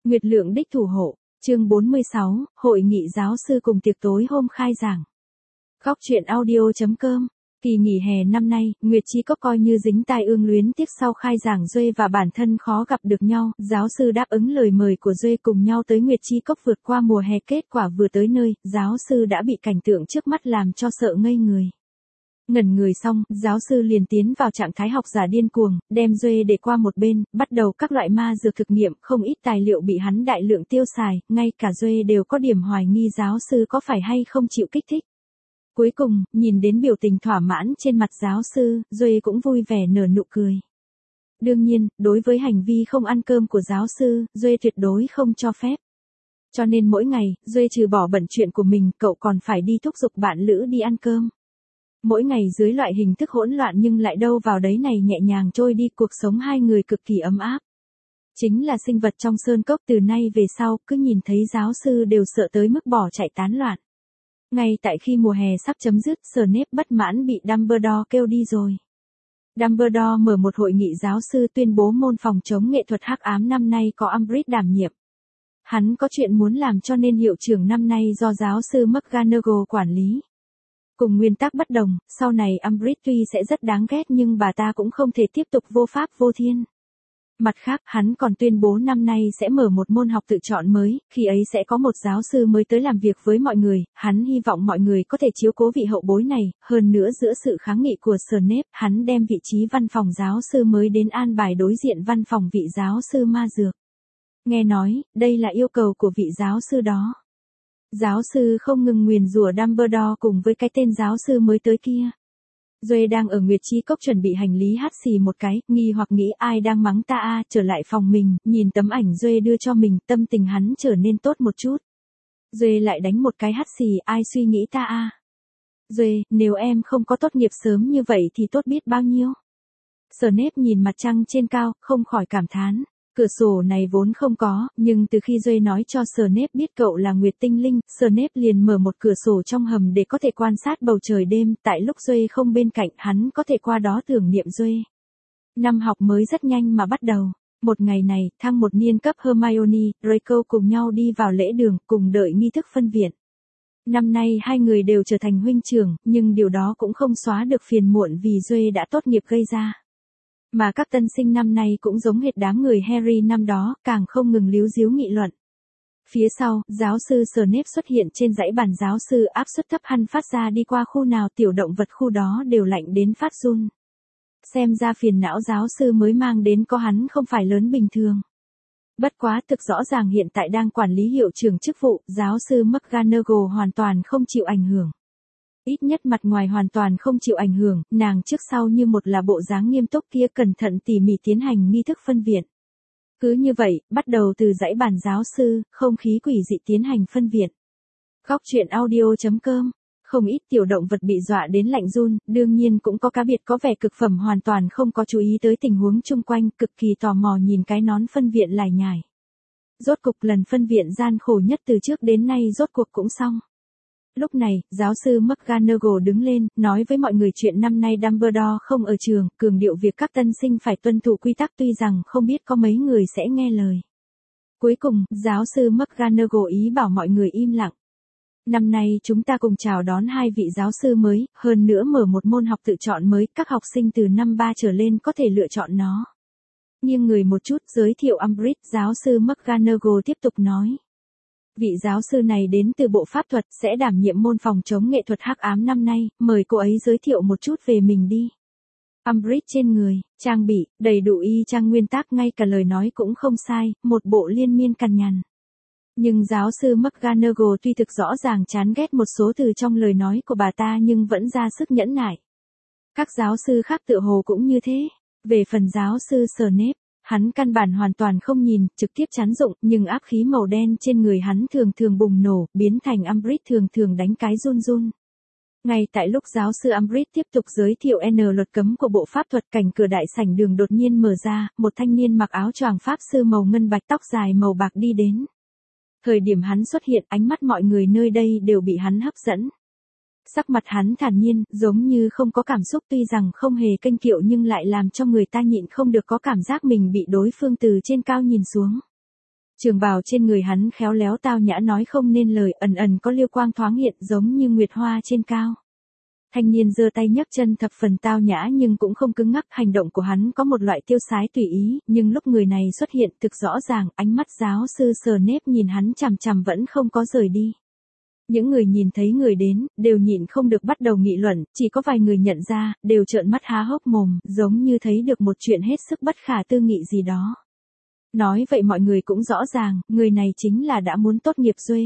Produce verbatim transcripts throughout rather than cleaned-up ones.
Nguyệt Lượng đích thủ hộ, chương bốn mươi sáu, hội nghị giáo sư cùng tiệc tối hôm khai giảng. Góc truyện audio.com. Kỳ nghỉ hè năm nay, Nguyệt Chi Cốc coi như dính tai ương luyến tiếc sau khai giảng Duê và bản thân khó gặp được nhau, giáo sư đáp ứng lời mời của Duê cùng nhau tới Nguyệt Chi Cốc vượt qua mùa hè, kết quả vừa tới nơi, giáo sư đã bị cảnh tượng trước mắt làm cho sợ ngây người. Ngẩn người xong, giáo sư liền tiến vào trạng thái học giả điên cuồng, đem Duê để qua một bên, bắt đầu các loại ma dược thực nghiệm, không ít tài liệu bị hắn đại lượng tiêu xài, ngay cả Duê đều có điểm hoài nghi giáo sư có phải hay không chịu kích thích. Cuối cùng, nhìn đến biểu tình thỏa mãn trên mặt giáo sư, Duê cũng vui vẻ nở nụ cười. Đương nhiên, đối với hành vi không ăn cơm của giáo sư, Duê tuyệt đối không cho phép. Cho nên mỗi ngày, Duê trừ bỏ bận chuyện của mình, cậu còn phải đi thúc giục bạn lữ đi ăn cơm. Mỗi ngày dưới loại hình thức hỗn loạn nhưng lại đâu vào đấy này nhẹ nhàng trôi đi, cuộc sống hai người cực kỳ ấm áp. Chính là sinh vật trong sơn cốc, từ nay về sau, cứ nhìn thấy giáo sư đều sợ tới mức bỏ chạy tán loạn. Ngay tại khi mùa hè sắp chấm dứt, Snape bất mãn bị Dumbledore kêu đi rồi. Dumbledore mở một hội nghị giáo sư tuyên bố môn phòng chống nghệ thuật hắc ám năm nay có Umbridge đảm nhiệm. Hắn có chuyện muốn làm cho nên hiệu trưởng năm nay do giáo sư McGonagall quản lý. Cùng nguyên tắc bất đồng, sau này Umbridge tuy sẽ rất đáng ghét nhưng bà ta cũng không thể tiếp tục vô pháp vô thiên. Mặt khác, hắn còn tuyên bố năm nay sẽ mở một môn học tự chọn mới, khi ấy sẽ có một giáo sư mới tới làm việc với mọi người, hắn hy vọng mọi người có thể chiếu cố vị hậu bối này, hơn nữa giữa sự kháng nghị của Snape, hắn đem vị trí văn phòng giáo sư mới đến an bài đối diện văn phòng vị giáo sư ma dược. Nghe nói, đây là yêu cầu của vị giáo sư đó. Giáo sư không ngừng nguyền rủa Dumbledore cùng với cái tên giáo sư mới tới kia. Duê đang ở Nguyệt Chi Cốc chuẩn bị hành lý hắt xì một cái, nghi hoặc nghĩ ai đang mắng ta a, trở lại phòng mình, nhìn tấm ảnh Duê đưa cho mình, tâm tình hắn trở nên tốt một chút. Duê lại đánh một cái hắt xì, ai suy nghĩ ta a. Duê, nếu em không có tốt nghiệp sớm như vậy thì tốt biết bao nhiêu. Snape nhìn mặt trăng trên cao, không khỏi cảm thán. Cửa sổ này vốn không có, nhưng từ khi Duê nói cho Snape biết cậu là Nguyệt tinh linh, Snape liền mở một cửa sổ trong hầm để có thể quan sát bầu trời đêm, tại lúc Duê không bên cạnh, hắn có thể qua đó tưởng niệm Duê. Năm học mới rất nhanh mà bắt đầu. Một ngày này, thăng một niên cấp Hermione, Draco cùng nhau đi vào lễ đường, cùng đợi nghi thức phân viện. Năm nay hai người đều trở thành huynh trưởng, nhưng điều đó cũng không xóa được phiền muộn vì Duê đã tốt nghiệp gây ra. Mà các tân sinh năm nay cũng giống hệt đám người Harry năm đó, càng không ngừng líu díu nghị luận. Phía sau, giáo sư Snape xuất hiện trên dãy bàn, giáo sư áp suất thấp hăn phát ra đi qua khu nào tiểu động vật khu đó đều lạnh đến phát run. Xem ra phiền não giáo sư mới mang đến có hắn không phải lớn bình thường. Bất quá thực rõ ràng hiện tại đang quản lý hiệu trưởng chức vụ, giáo sư McGonagall hoàn toàn không chịu ảnh hưởng. Ít nhất mặt ngoài hoàn toàn không chịu ảnh hưởng, nàng trước sau như một là bộ dáng nghiêm túc kia, cẩn thận tỉ mỉ tiến hành nghi thức phân viện. Cứ như vậy, bắt đầu từ dãy bàn giáo sư, không khí quỷ dị tiến hành phân viện. Góc truyện audio.com. Không ít tiểu động vật bị dọa đến lạnh run, đương nhiên cũng có cá biệt có vẻ cực phẩm hoàn toàn không có chú ý tới tình huống chung quanh, cực kỳ tò mò nhìn cái nón phân viện lải nhải. Rốt cục lần phân viện gian khổ nhất từ trước đến nay rốt cuộc cũng xong. Lúc này, giáo sư McGonagall đứng lên, nói với mọi người chuyện năm nay Dumbledore không ở trường, cường điệu việc các tân sinh phải tuân thủ quy tắc, tuy rằng không biết có mấy người sẽ nghe lời. Cuối cùng, giáo sư McGonagall ý bảo mọi người im lặng. Năm nay chúng ta cùng chào đón hai vị giáo sư mới, hơn nữa mở một môn học tự chọn mới, các học sinh từ năm ba trở lên có thể lựa chọn nó. Nghiêng người một chút, giới thiệu Umbridge, giáo sư McGonagall tiếp tục nói. Vị giáo sư này đến từ bộ pháp thuật, sẽ đảm nhiệm môn phòng chống nghệ thuật hắc ám năm nay, mời cô ấy giới thiệu một chút về mình đi. Umbridge trên người, trang bị, đầy đủ y chang nguyên tắc, ngay cả lời nói cũng không sai, một bộ liên miên cằn nhằn. Nhưng giáo sư McGonagall tuy thực rõ ràng chán ghét một số từ trong lời nói của bà ta nhưng vẫn ra sức nhẫn nại. Các giáo sư khác tựa hồ cũng như thế. Về phần giáo sư Snape, hắn căn bản hoàn toàn không nhìn, trực tiếp chán dụng, nhưng áp khí màu đen trên người hắn thường thường bùng nổ, biến thành Umbridge thường thường đánh cái run run. Ngay tại lúc giáo sư Umbridge tiếp tục giới thiệu N luật cấm của bộ pháp thuật, cảnh cửa đại sảnh đường đột nhiên mở ra, một thanh niên mặc áo choàng pháp sư màu ngân bạch, tóc dài màu bạc đi đến. Thời điểm hắn xuất hiện, ánh mắt mọi người nơi đây đều bị hắn hấp dẫn. Sắc mặt hắn thản nhiên, giống như không có cảm xúc, tuy rằng không hề kênh kiệu nhưng lại làm cho người ta nhịn không được có cảm giác mình bị đối phương từ trên cao nhìn xuống. Trường bào trên người hắn khéo léo tao nhã nói không nên lời, ẩn ẩn có liêu quang thoáng hiện giống như nguyệt hoa trên cao. Thanh niên giơ tay nhấc chân thập phần tao nhã nhưng cũng không cứng ngắc, hành động của hắn có một loại tiêu sái tùy ý, nhưng lúc người này xuất hiện thực rõ ràng, ánh mắt giáo sư Snape nhìn hắn chằm chằm vẫn không có rời đi. Những người nhìn thấy người đến, đều nhịn không được bắt đầu nghị luận, chỉ có vài người nhận ra, đều trợn mắt há hốc mồm, giống như thấy được một chuyện hết sức bất khả tư nghị gì đó. Nói vậy mọi người cũng rõ ràng, người này chính là đã muốn tốt nghiệp Duê.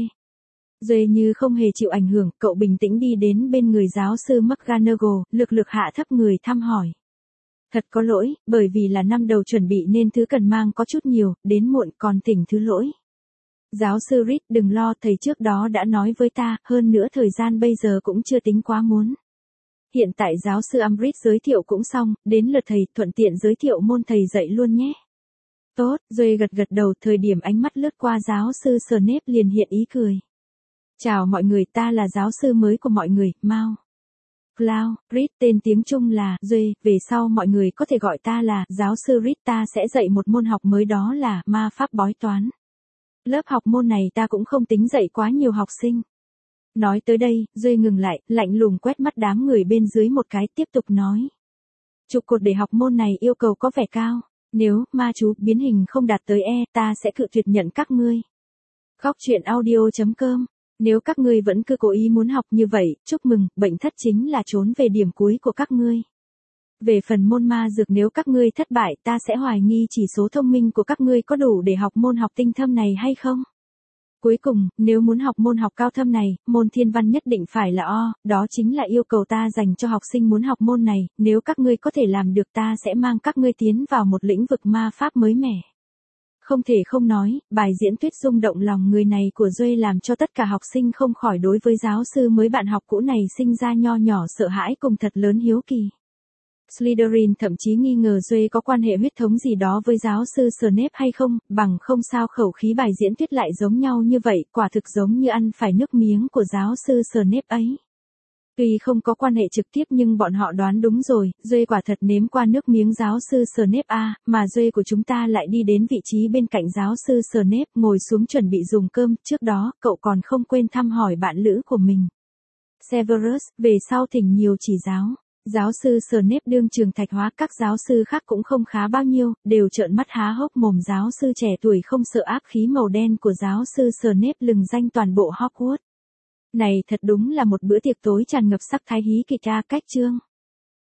Duê như không hề chịu ảnh hưởng, cậu bình tĩnh đi đến bên người giáo sư McGonagall, lực lực hạ thấp người thăm hỏi. Thật có lỗi, bởi vì là năm đầu chuẩn bị nên thứ cần mang có chút nhiều, đến muộn còn thỉnh thứ lỗi. Giáo sư Reed đừng lo, thầy trước đó đã nói với ta, hơn nữa thời gian bây giờ cũng chưa tính quá muốn. Hiện tại giáo sư Umbridge giới thiệu cũng xong, đến lượt thầy, thuận tiện giới thiệu môn thầy dạy luôn nhé. Tốt, Duê gật gật đầu, thời điểm ánh mắt lướt qua giáo sư Snape liền hiện ý cười. Chào mọi người, ta là giáo sư mới của mọi người, Mao. Cloud, Reed, tên tiếng Trung là Duê, về sau mọi người có thể gọi ta là giáo sư Reed, ta sẽ dạy một môn học mới đó là ma pháp bói toán. Lớp học môn này ta cũng không tính dạy quá nhiều học sinh. Nói tới đây, Duê ngừng lại, lạnh lùng quét mắt đám người bên dưới một cái, tiếp tục nói. Trụ cột để học môn này yêu cầu có vẻ cao. Nếu ma chú biến hình không đạt tới E, ta sẽ cự tuyệt nhận các ngươi. Góc truyện audio chấm com. Nếu các ngươi vẫn cứ cố ý muốn học như vậy, chúc mừng, bệnh thất chính là trốn về điểm cuối của các ngươi. Về phần môn ma dược, nếu các ngươi thất bại, ta sẽ hoài nghi chỉ số thông minh của các ngươi có đủ để học môn học tinh thâm này hay không. Cuối cùng, nếu muốn học môn học cao thâm này, môn thiên văn nhất định phải là O, đó chính là yêu cầu ta dành cho học sinh muốn học môn này, nếu các ngươi có thể làm được ta sẽ mang các ngươi tiến vào một lĩnh vực ma pháp mới mẻ. Không thể không nói, bài diễn thuyết rung động lòng người này của Duê làm cho tất cả học sinh không khỏi đối với giáo sư mới bạn học cũ này sinh ra nho nhỏ sợ hãi cùng thật lớn hiếu kỳ. Slytherin thậm chí nghi ngờ Duê có quan hệ huyết thống gì đó với giáo sư Snape hay không, bằng không sao khẩu khí bài diễn thuyết lại giống nhau như vậy, quả thực giống như ăn phải nước miếng của giáo sư Snape ấy. Tuy không có quan hệ trực tiếp nhưng bọn họ đoán đúng rồi, Duê quả thật nếm qua nước miếng giáo sư Snape a, mà Duê của chúng ta lại đi đến vị trí bên cạnh giáo sư Snape, ngồi xuống chuẩn bị dùng cơm, trước đó, cậu còn không quên thăm hỏi bạn lữ của mình. Severus, về sau thỉnh nhiều chỉ giáo. Giáo sư Snape đương trường thạch hóa, các giáo sư khác cũng không khá bao nhiêu, đều trợn mắt há hốc mồm. Giáo sư trẻ tuổi không sợ áp khí màu đen của giáo sư Snape lừng danh toàn bộ Hogwarts. Này thật đúng là một bữa tiệc tối tràn ngập sắc thái hí kịch a cách chương.